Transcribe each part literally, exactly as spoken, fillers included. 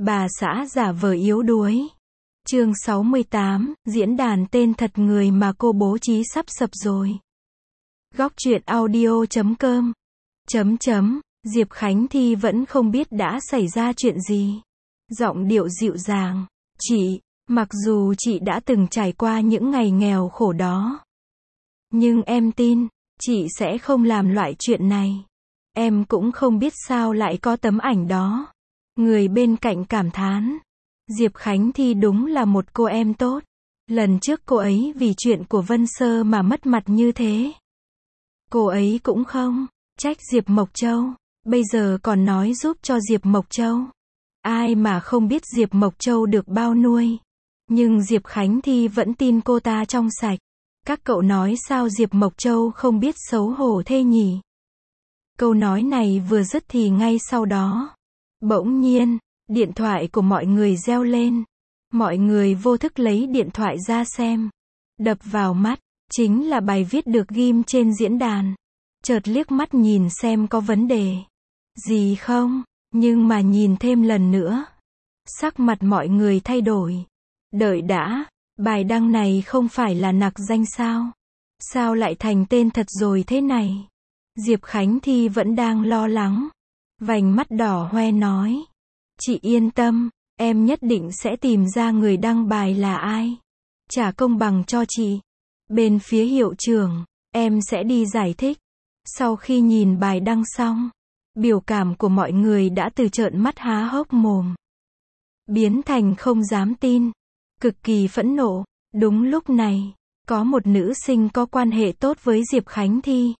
Bà xã giả vờ yếu đuối. Chương sáu mươi tám, diễn đàn tên thật người mà cô bố trí sắp sập rồi. Góc truyện audio chấm com. Chấm chấm, Diệp Khánh Thi vẫn không biết đã xảy ra chuyện gì. Giọng điệu dịu dàng. Chị, mặc dù chị đã từng trải qua những ngày nghèo khổ đó, nhưng em tin, chị sẽ không làm loại chuyện này. Em cũng không biết sao lại có tấm ảnh đó. Người bên cạnh cảm thán. Diệp Khánh Thi đúng là một cô em tốt. Lần trước cô ấy vì chuyện của Vân Sơ mà mất mặt như thế. Cô ấy cũng không trách Diệp Mộc Châu. Bây giờ còn nói giúp cho Diệp Mộc Châu. Ai mà không biết Diệp Mộc Châu được bao nuôi. Nhưng Diệp Khánh Thi vẫn tin cô ta trong sạch. Các cậu nói sao Diệp Mộc Châu không biết xấu hổ thế nhỉ? Câu nói này vừa dứt thì ngay sau đó, bỗng nhiên, điện thoại của mọi người reo lên. Mọi người vô thức lấy điện thoại ra xem. Đập vào mắt, chính là bài viết được ghim trên diễn đàn. Chợt liếc mắt nhìn xem có vấn đề gì không, nhưng mà nhìn thêm lần nữa, sắc mặt mọi người thay đổi. Đợi đã, bài đăng này không phải là nặc danh sao? Sao lại thành tên thật rồi thế này? Diệp Khánh Thi vẫn đang lo lắng. Vành mắt đỏ hoe nói. Chị yên tâm, em nhất định sẽ tìm ra người đăng bài là ai. Trả công bằng cho chị. Bên phía hiệu trưởng, em sẽ đi giải thích. Sau khi nhìn bài đăng xong, biểu cảm của mọi người đã từ trợn mắt há hốc mồm, biến thành không dám tin, cực kỳ phẫn nộ. Đúng lúc này, có một nữ sinh có quan hệ tốt với Diệp Khánh Thi.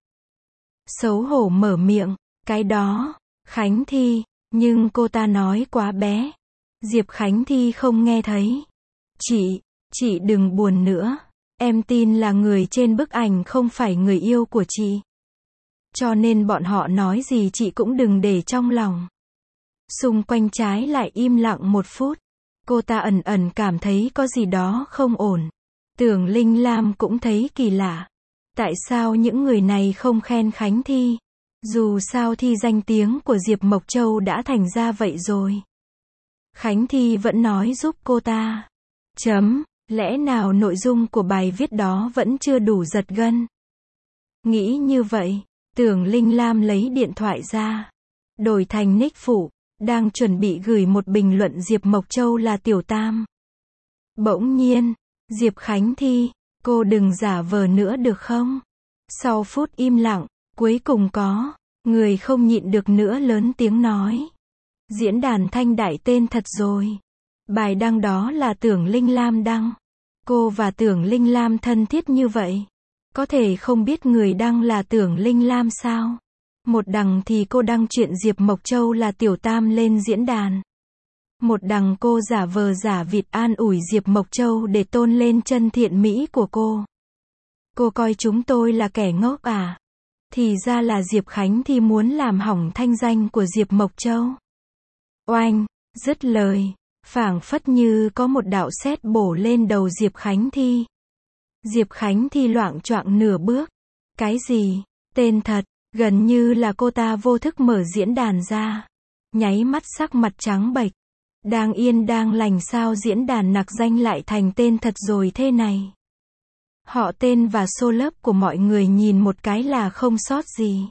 Xấu hổ mở miệng, cái đó, Khánh Thi, nhưng cô ta nói quá bé. Diệp Khánh Thi không nghe thấy. Chị, chị đừng buồn nữa. Em tin là người trên bức ảnh không phải người yêu của chị. Cho nên bọn họ nói gì chị cũng đừng để trong lòng. Xung quanh trái lại im lặng một phút. Cô ta ẩn ẩn cảm thấy có gì đó không ổn. Tưởng Linh Lam cũng thấy kỳ lạ. Tại sao những người này không khen Khánh Thi? Dù sao thì danh tiếng của Diệp Mộc Châu đã thành ra vậy rồi. Khánh Thi vẫn nói giúp cô ta. Chấm, lẽ nào nội dung của bài viết đó vẫn chưa đủ giật gân? Nghĩ như vậy, Tưởng Linh Lam lấy điện thoại ra, đổi thành nick phụ, đang chuẩn bị gửi một bình luận Diệp Mộc Châu là tiểu tam. Bỗng nhiên, Diệp Khánh Thi, cô đừng giả vờ nữa được không? Sau phút im lặng, cuối cùng có người không nhịn được nữa lớn tiếng nói. Diễn đàn thanh đại tên thật rồi. Bài đăng đó là Tưởng Linh Lam đăng. Cô và Tưởng Linh Lam thân thiết như vậy, có thể không biết người đăng là Tưởng Linh Lam sao? Một đằng thì cô đăng chuyện Diệp Mộc Châu là tiểu tam lên diễn đàn. Một đằng cô giả vờ giả vịt an ủi Diệp Mộc Châu để tôn lên chân thiện mỹ của cô. Cô coi chúng tôi là kẻ ngốc à? Thì ra là Diệp Khánh Thi muốn làm hỏng thanh danh của Diệp Mộc Châu. Oanh, dứt lời, phảng phất như có một đạo sét bổ lên đầu Diệp Khánh Thi. Diệp Khánh Thi loạng choạng nửa bước. Cái gì? Tên thật, gần như là cô ta vô thức mở diễn đàn ra. Nháy mắt sắc mặt trắng bệch. Đang yên đang lành sao diễn đàn nặc danh lại thành tên thật rồi thế này? Họ tên và số lớp của mọi người nhìn một cái là không sót gì.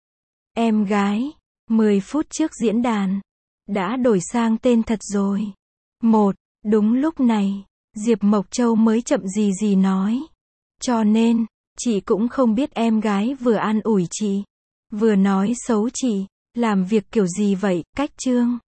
Em gái, mười phút trước diễn đàn đã đổi sang tên thật rồi. Một, đúng lúc này, Diệp Mộc Châu mới chậm gì gì nói. Cho nên, chị cũng không biết em gái vừa an ủi chị, vừa nói xấu chị, làm việc kiểu gì vậy, cách chương.